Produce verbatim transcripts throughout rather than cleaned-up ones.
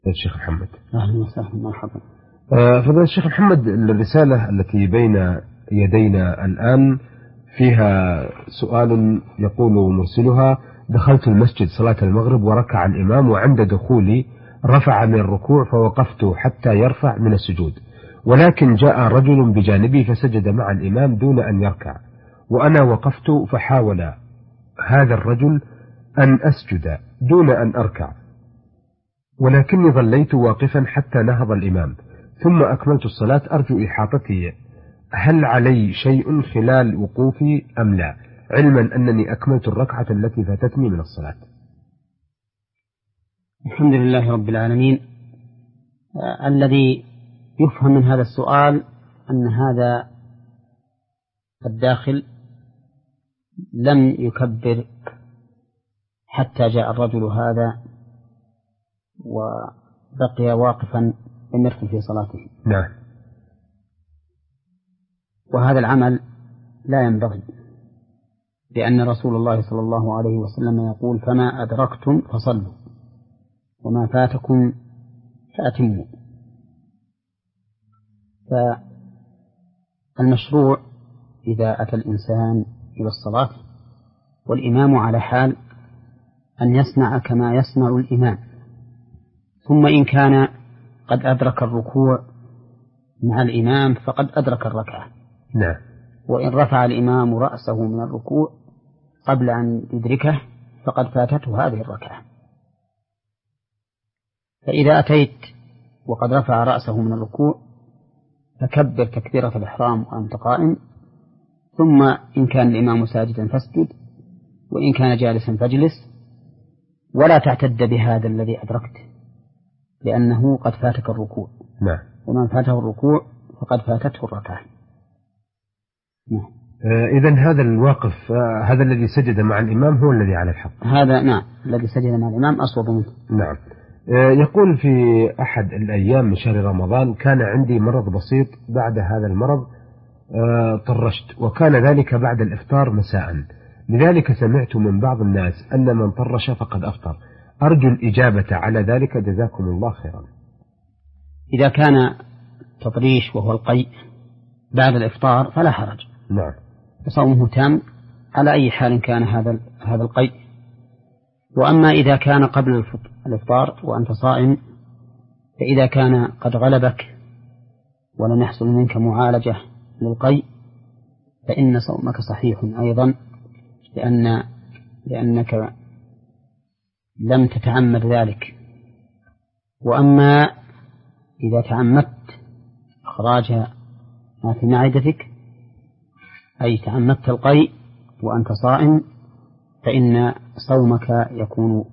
الشيخ محمد. أهلا وسهلا مرحبا. فضيلة الشيخ محمد، الرسالة التي بين يدينا الآن فيها سؤال يقول مرسلها: دخلت المسجد صلاة المغرب وركع الإمام، وعند دخولي رفع من الركوع فوقفت حتى يرفع من السجود، ولكن جاء رجل بجانبي فسجد مع الإمام دون أن يركع، وأنا وقفت فحاول هذا الرجل أن أسجد دون أن أركع، ولكني ظليت واقفا حتى نهض الإمام ثم أكملت الصلاة. أرجو إحاطتي، هل علي شيء خلال وقوفي أم لا، علما أنني أكملت الركعة التي فاتتني من الصلاة؟ الحمد لله رب العالمين. آه الذي يفهم من هذا السؤال أن هذا الداخل لم يكبر حتى جاء الرجل هذا وبقي واقفا لم يدخل في صلاته. نعم. وهذا العمل لا ينبغي، لأن رسول الله صلى الله عليه وسلم يقول: فما أدركتم فصلوا وما فاتكم فأتموا. فالمشروع إذا أتى الإنسان إلى الصلاة والإمام على حال أن يصنع كما يصنع الإمام، ثم إن كان قد أدرك الركوع مع الإمام فقد أدرك الركعة. نعم. وإن رفع الإمام رأسه من الركوع قبل أن يدركه فقد فاتته هذه الركعة. فإذا أتيت وقد رفع رأسه من الركوع فكبر تكبيرة الإحرام وأنت قائم، ثم إن كان الإمام ساجدا فاسجد، وإن كان جالسا فاجلس، ولا تعتد بهذا الذي أدركت، لأنه قد فاتك الركوع. نعم. ومن فاته الركوع فقد فاتته الركعة. نعم. آه إذن هذا الواقف، آه هذا الذي سجد مع الإمام هو الذي على الحق. هذا نعم، الذي سجد مع الإمام أصوب منه. نعم. آه يقول: في أحد الأيام من شهر رمضان كان عندي مرض بسيط، بعد هذا المرض آه طرشت، وكان ذلك بعد الإفطار مساء، لذلك سمعت من بعض الناس أن من طرش فقد أفطر، أرجو الإجابة على ذلك، جزاكم الله خيرا. إذا كان تطريش وهو القيء بعد الإفطار فلا حرج. نعم. صومه تام على أي حال كان هذا هذا القيء. وأما إذا كان قبل الإفطار وأنت صائم، فإذا كان قد غلبك ولم يحصل منك معالجة للقيء فإن صومك صحيح أيضا، لأن لأنك لم تتعمد ذلك. وأما إذا تعمدت إخراج ما في معدتك، أي تعمدت القيء وأنت صائم، فإن صومك يكون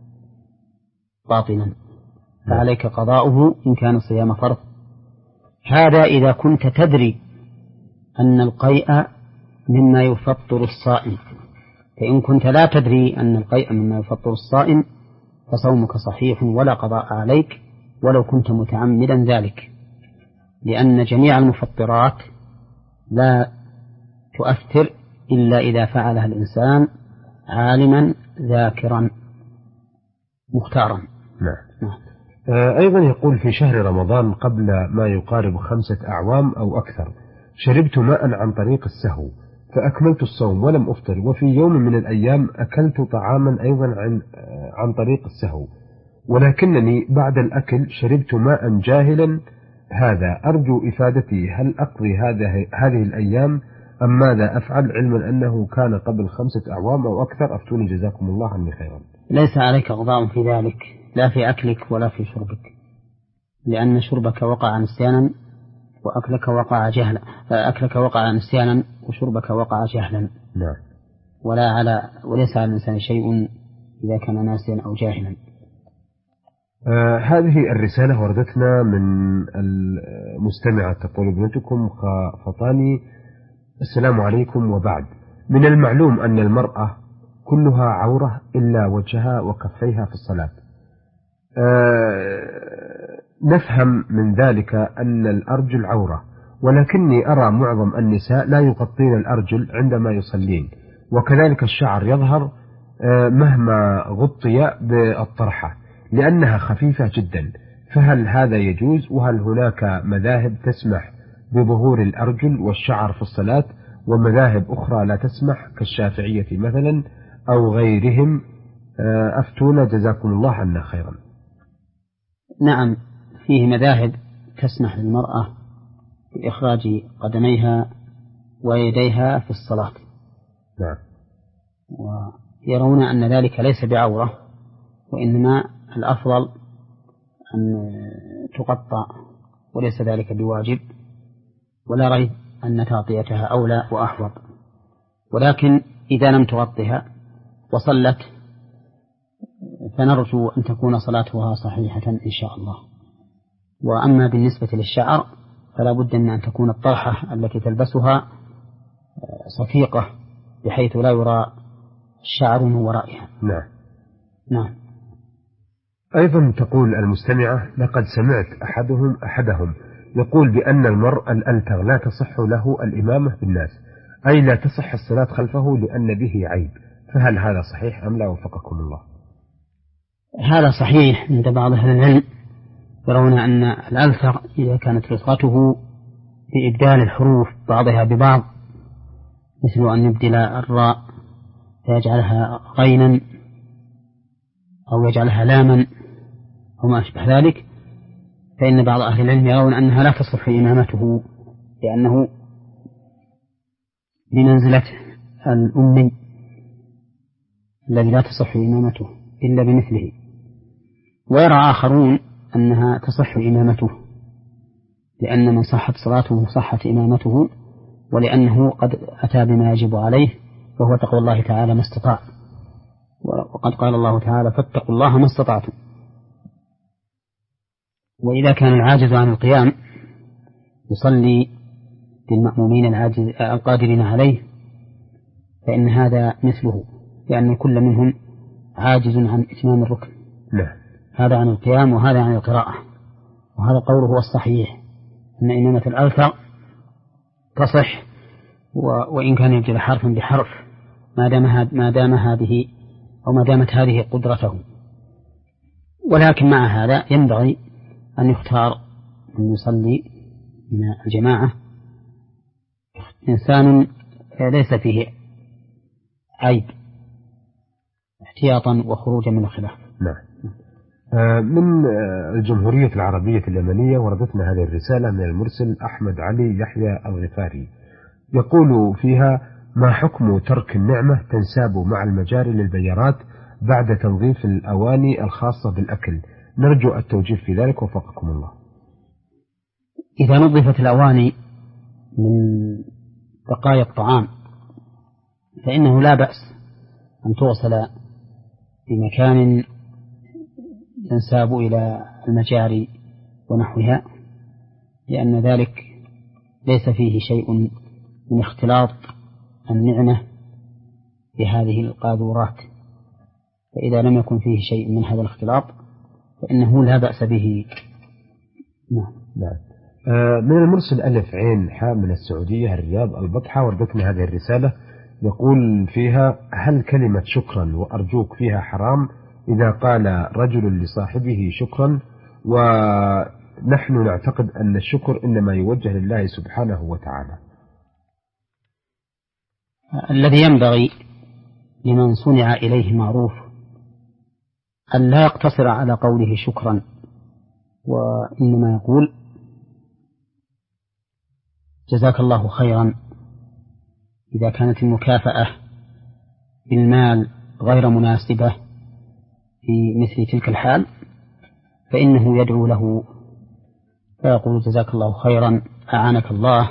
باطلا، فعليك قضاؤه إن كان صيام فرض. هذا إذا كنت تدري أن القيء مما يفطر الصائم، فإن كنت لا تدري أن القيء مما يفطر الصائم فصومك صحيح ولا قضاء عليك ولو كنت متعمدا ذلك، لأن جميع المفطرات لا تؤثر إلا إذا فعلها الإنسان عالما ذاكرا مختارا. نعم. آه أيضا يقول: في شهر رمضان قبل ما يقارب خمسة أعوام أو أكثر شربت ماء عن طريق السهو فأكملت الصوم ولم أفطر، وفي يوم من الأيام أكلت طعاما أيضا عن, عن طريق السهو، ولكنني بعد الأكل شربت ماء جاهلا، هذا أرجو إفادتي، هل أقضي هذه هذه الأيام أم ماذا أفعل، علما أنه كان قبل خمسة أعوام أو أكثر، أفتوني جزاكم الله عني خيرا. ليس عليك قضاء في ذلك، لا في أكلك ولا في شربك، لأن شربك وقع نسيانا وأكلك وقع جهلا، أكلك وقع نسيانا وشربك وقع جهلا. نعم. ولا على وليس على الإنسان شيء إذا كان ناسيا أو جاهلا. آه هذه الرسالة وردتنا من المستمعة تقول: ابنتكم خفطاني، السلام عليكم، وبعد، من المعلوم أن المرأة كلها عورة إلا وجهها وكفيها في الصلاة. آه نفهم من ذلك أن الأرجل عورة، ولكني أرى معظم النساء لا يغطين الأرجل عندما يصلين، وكذلك الشعر يظهر آه مهما غطي بالطرحة لأنها خفيفة جدا، فهل هذا يجوز؟ وهل هناك مذاهب تسمح بظهور الأرجل والشعر في الصلاة ومذاهب أخرى لا تسمح كالشافعية مثلا أو غيرهم؟ أفتونا جزاكم الله عنا خيرا. نعم، فيه مذاهب تسمح للمرأة بإخراج قدميها ويديها في الصلاة. نعم. ويرون أن ذلك ليس بعورة، وإنما الأفضل أن تقطع، وليس ذلك بواجب، ولا ريب أن تغطيتها أولى وأحوط. ولكن إذا لم تغطها وصلت فنرجو أن تكون صلاتها صحيحة إن شاء الله. وأما بالنسبة للشعر فلا بد من أن تكون الطرحة التي تلبسها صفيقة بحيث لا يرى الشعر من ورائها. نعم. نعم. أيضا تقول المستمعة: لقد سمعت أحدهم أحدهم يقول بأن المرء الألتغ لا تصح له الإمامة بالناس، أي لا تصح الصلاة خلفه لأن به عيب، فهل هذا صحيح أم لا وفقكم الله؟ هذا صحيح عند بعض أهل العلم، يرون أن الألتغ إذا كانت رفقته بإبدال الحروف بعضها ببعض، مثل أن يبدل الراء فيجعلها غينا أو يجعلها لاما أو ما أشبه ذلك، فإن بعض أهل العلم يرون أنها لا تصح إمامته، لأنه بمنزلة الأمي الذي لا تصح إمامته إلا بمثله. ويرى آخرون أنها تصح إمامته، لأن من صحت صلاته صحت إمامته، ولأنه قد أتى بما يجب عليه، وهو تقوى الله تعالى ما استطاع، وقد قال الله تعالى: فاتقوا الله ما استطعتم. وإذا كان العاجز عن القيام يصلي بالمأمومين العاجز القادرين عليه، فإن هذا مثله، لأن كل منهم عاجز عن إتمام الركن. لا. هذا عن القيام وهذا عن القراءة، وهذا قوله هو الصحيح، أن إمامة الألتغ تصح وإن كان يبدل حرفا بحرف، ما دام ما دام هذه أو ما دامت هذه قدرته. ولكن مع هذا ينبغي أن يختار أن يصلي من الجماعة إنسان ليس فيه عيب، احتياطا وخروجا من الخلاف. نعم. من الجمهورية العربية اليمنية وردتنا هذه الرسالة من المرسل أحمد علي يحيى الغفاري، يقول فيها: ما حكم ترك النعمة تنساب مع المجاري للبيارات بعد تنظيف الأواني الخاصة بالأكل؟ نرجو التوجيه في ذلك وفقكم الله. إذا نظفت الأواني من بقايا الطعام فإنه لا بأس أن توصل بمكان ينساب إلى المجاري ونحوها، لأن ذلك ليس فيه شيء من اختلاط النعمة بهذه القاذورات، فإذا لم يكن فيه شيء من هذا الاختلاط فإنه لا بأس به. نعم. نعم. آه من المرسل ألف عين حاء من السعودية الرياض البطحة وردتنا هذه الرسالة، يقول فيها: هل كلمة شكرا وأرجوك فيها حرام إذا قال رجل لصاحبه شكرا، ونحن نعتقد أن الشكر إنما يوجه لله سبحانه وتعالى؟ الذي ينبغي لمن صنع إليه معروف أن لا يقتصر على قوله شكرا، وإنما يقول: جزاك الله خيرا، إذا كانت المكافأة بالمال غير مناسبة في مثل تلك الحال فإنه يدعو له فيقول: جزاك الله خيرا، أعانك الله،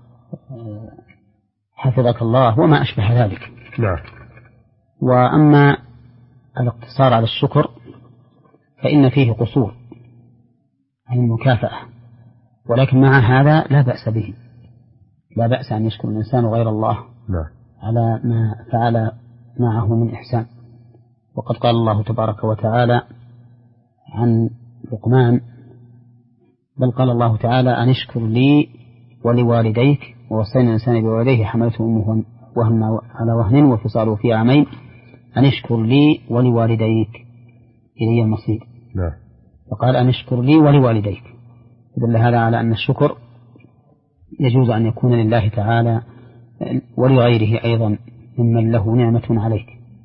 حفظك الله، وما أشبه ذلك. نعم. وأما الاقتصار على الشكر فإن فيه قصور عن المكافأة، ولكن مع هذا لا بأس به، لا بأس أن يشكر الإنسان غير الله نعم. على ما فعل معه من إحسان. وقد قال الله تبارك وتعالى عن لقمان: بل قال الله تعالى: أن اشكر لي ولوالديك ووصينا الإنسان بوالديه حملته أمه وهن على وهن وفصاله في عامين أن اشكر لي ولوالديك إلي المصير. نعم. فقال أن اشكر لي ولوالديك، دل هذا على أن الشكر يجوز أن يكون لله تعالى ولغيره أيضا ممن له نعمة عليك.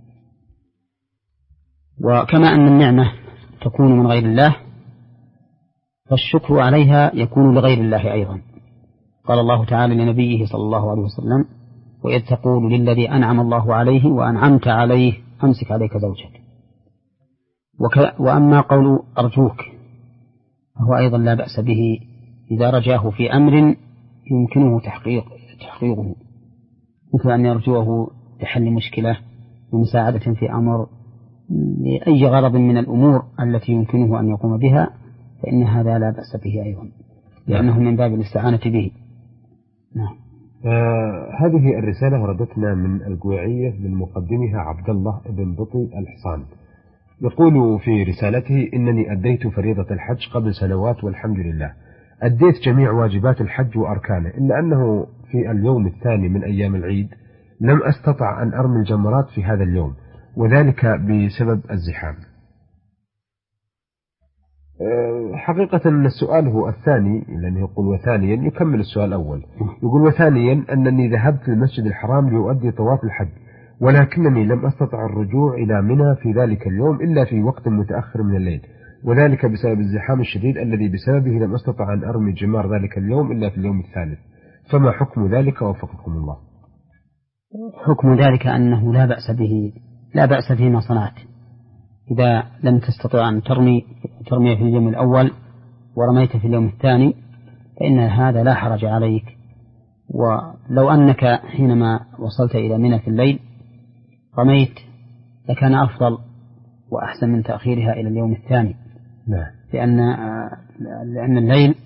وكما أن النعمة تكون من غير الله فالشكر عليها يكون لغير الله أيضا. قال الله تعالى لنبيه صلى الله عليه وسلم: وإذ تقول للذي أنعم الله عليه وأنعمت عليه أمسك عليك زوجك. وك... وأما قول أرجوك فهو أيضا لا بأس به إذا رجاه في أمر يمكنه تحقيق تحقيقه، مثل أن يرجوه لحل مشكلة ومساعدة في أمر لأي غرض من الأمور التي يمكنه أن يقوم بها، فإن هذا لا بأس به أيضا لأنه من باب الاستعانة به. نعم. آه هذه الرسالة وردتنا من القويعية من مقدمها عبد الله بن بطي الحصان، يقول في رسالته: إنني أديت فريضة الحج قبل سنوات والحمد لله، أديت جميع واجبات الحج وأركانه، إلا أنه في اليوم الثاني من أيام العيد لم أستطع أن أرمي الجمرات في هذا اليوم، وذلك بسبب الزحام. حقيقة السؤال هو الثاني، لأنه يقول وثانيا يكمل السؤال الأول، يقول: وثانيا أنني ذهبت للمسجد الحرام لأؤدي طواف الحج، ولكنني لم أستطع الرجوع إلى منى في ذلك اليوم إلا في وقت متأخر من الليل، وذلك بسبب الزحام الشديد الذي بسببه لم أستطع أن أرمي جمار ذلك اليوم إلا في اليوم الثالث، فما حكم ذلك وفقكم الله؟ حكم ذلك أنه لا بأس به، لا بأس فيما صنعت. إذا لم تستطع أن ترمي ترمي في اليوم الأول ورميت في اليوم الثاني فإن هذا لا حرج عليك. ولو أنك حينما وصلت إلى منى في الليل رميت لكان أفضل وأحسن من تأخيرها إلى اليوم الثاني. نعم. لأن لأن الليل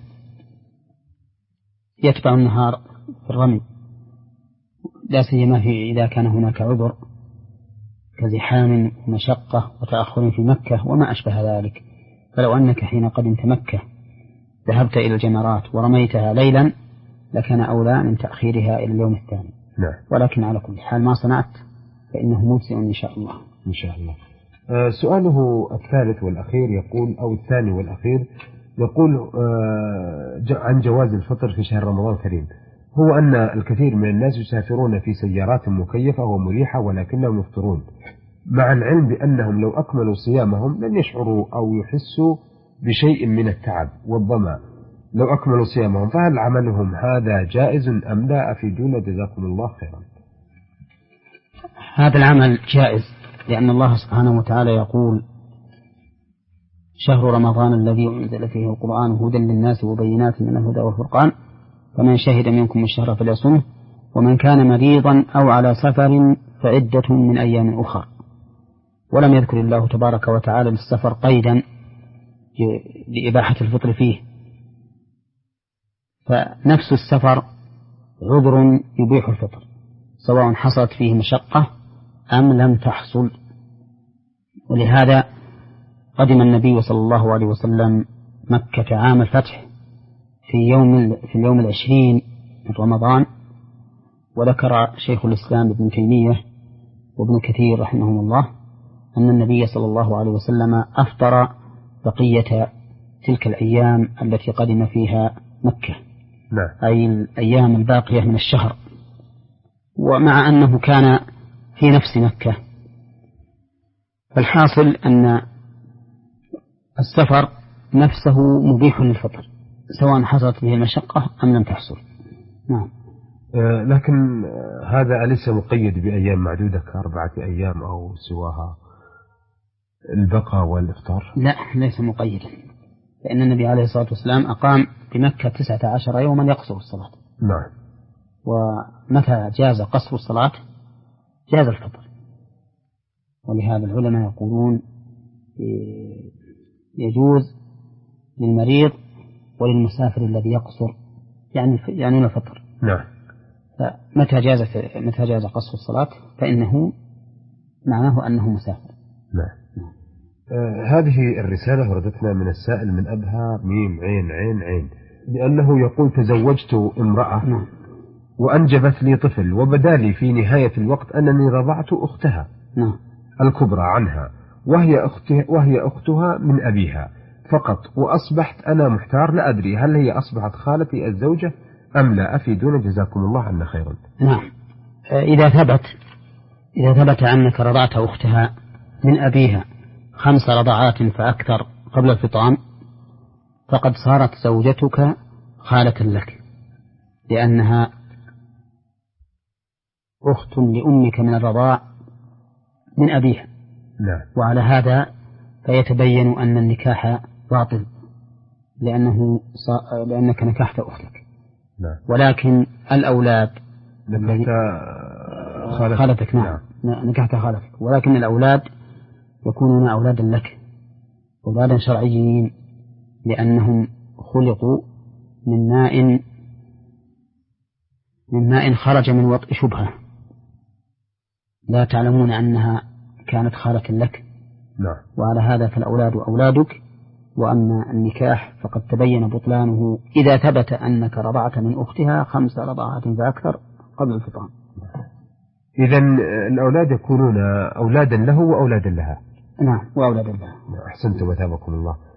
يتبع النهار في الرمي، لا سيما في إذا كان هناك عذر كزحام ومشقة وتأخر في مكة وما أشبه ذلك. فلو أنك حين قدمت مكة ذهبت إلى الجمرات ورميتها ليلا لكان أولى من تأخيرها إلى اليوم الثاني. نعم. ولكن على كل حال ما صنعت فإنه مجزئ إن شاء الله. إن شاء الله. آه سؤاله الثالث والأخير يقول، أو الثاني والأخير يقول آه عن جواز الفطر في شهر رمضان الكريم. هو أن الكثير من الناس يسافرون في سيارات مكيفة ومريحة ولكنهم يفطرون، مع العلم بأنهم لو أكملوا صيامهم لن يشعروا أو يحسوا بشيء من التعب والظمأ لو أكملوا صيامهم، فهل عملهم هذا جائز أم لا؟ أفيدونا جزاكم الله خيرا. هذا العمل جائز، لأن الله سبحانه وتعالى يقول: شهر رمضان الذي أنزل فيه القرآن هدى للناس وبينات من الهدى والفرقان فمن شهد منكم الشهر فليصمه ومن كان مريضا أو على سفر فعدة من أيام أخرى. ولم يذكر الله تبارك وتعالى للسفر قيدا لإباحة الفطر فيه، فنفس السفر عذر يبيح الفطر سواء حصلت فيه مشقة أم لم تحصل. ولهذا قدم النبي صلى الله عليه وسلم مكة عام الفتح في يوم في اليوم العشرين من رمضان، وذكر شيخ الإسلام ابن تيمية وابن كثير رحمهم الله أن النبي صلى الله عليه وسلم أفطر بقية تلك الأيام التي قدم فيها مكة. نعم. أي الأيام الباقية من الشهر، ومع أنه كان في نفس مكة. فالحاصل أن السفر نفسه مبيح للفطر سواء حصلت به المشقة أم لم تحصل. نعم. آه لكن هذا أليس مقيد بأيام معدودة كأربعة أيام أو سواها البقاء والإفطار؟ لا، ليس مقيدا، لأن النبي عليه الصلاة والسلام أقام بمكة تسعة عشر يوما يقصر الصلاة. نعم. ومتى جاز قصر الصلاة جاز الفطر. ولهذا العلماء يقولون يجوز للمريض وللمسافر الذي يقصر يعني يعني الفطر. نعم. فمتى جاز متى جاز قصر الصلاة فإنه معناه أنه مسافر. نعم. آه هذه الرسالة وردتنا من السائل من أبها ميم عين عين عين، لأنه يقول: تزوجت امرأة نعم. وأنجبت لي طفل، وبدا لي في نهاية الوقت أنني رضعت أختها نعم. الكبرى عنها، وهي أختها, وهي أختها من أبيها، فقط وأصبحت أنا محتار لا أدري هل هي أصبحت خالتي الزوجة أم لا، أفيدونا جزاكم الله عنا خيرا. نعم، إذا ثبت إذا ثبت أنك رضعت أختها من أبيها خمس رضعات فأكثر قبل الفطام فقد صارت زوجتك خالة لك، لأنها أخت لأمك من الرضاع من أبيها. نعم. وعلى هذا فيتبين أن النكاح باطل، لأنه صا... لأنك نكحت أختك. نعم. ولكن الأولاد نكحت خالتك. خالتك. نعم. نعم. نكحت خالتك، ولكن الأولاد يكونون أولادا لك، أولادا شرعيين، لأنهم خلقوا من ماء من ماء خرج من وطء شبهة، لا تعلمون أنها كانت خالة لك. نعم. وعلى هذا فالأولاد أولادك. وأما النكاح فقد تبين بطلانه إذا ثبت أنك رضعت من أختها خمس رضعات فأكثر قبل الفطام. إذن الأولاد يكونون أولادا له وأولادا لها. نعم، وأولادا لها. أحسنتم وثابكم الله.